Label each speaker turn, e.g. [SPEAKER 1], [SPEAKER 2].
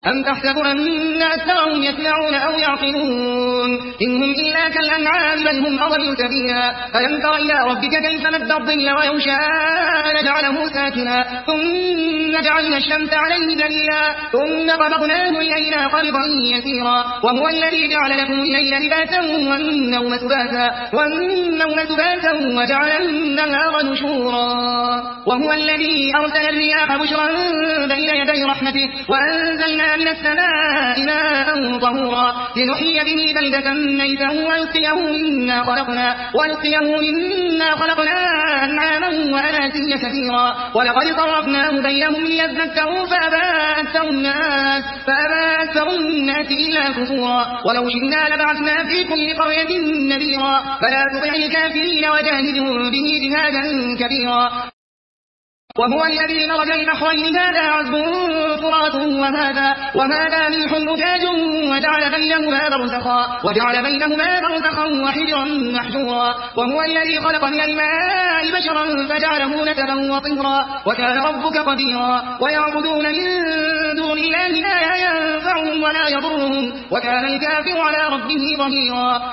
[SPEAKER 1] أم تحسب أن أكثرهم يسمعون أو يعقلون إنهم إلا كالأنعام بل هم أضل سبيلا ألم تر إلى ربك كيف مد الظل ولو شاء لجعله ساكنا ثم جعلنا الشمس عليه دليلا ثم قبضناه إلينا قبضا يسيرا وهو الذي جعل لكم الليل لباسا والنوم سباتا وجعل النهار نشورا وهو الذي أرسل الرياح بشرا بين يدي رحمته وأنزلنا من السماء ماء طهورا لنحيي به بلدة ميتا ونسقيه مما خلقنا أنعاما وأناسيا كثيرا ولقد صرفناه بينهم ليذكروا فأبى أكثر الناس إلا كفورا ولو شئنا لبعثنا في كل قرية نذيرا فلا تطع الكافرين وجاهدهم به جهادا كبيرا وهو الذي مرج البحرين هذا عذب فرات وهذا ملح أجاج وجعل بينهما برزخا وحجرا محجورا وهو الذي خلق من الماء بشرا فجعله نسبا وطهرا وكان ربك قديرا ويعبدون من دون الله لا ينفعهم ولا يضرهم وكان الكافر على ربه ظهيرا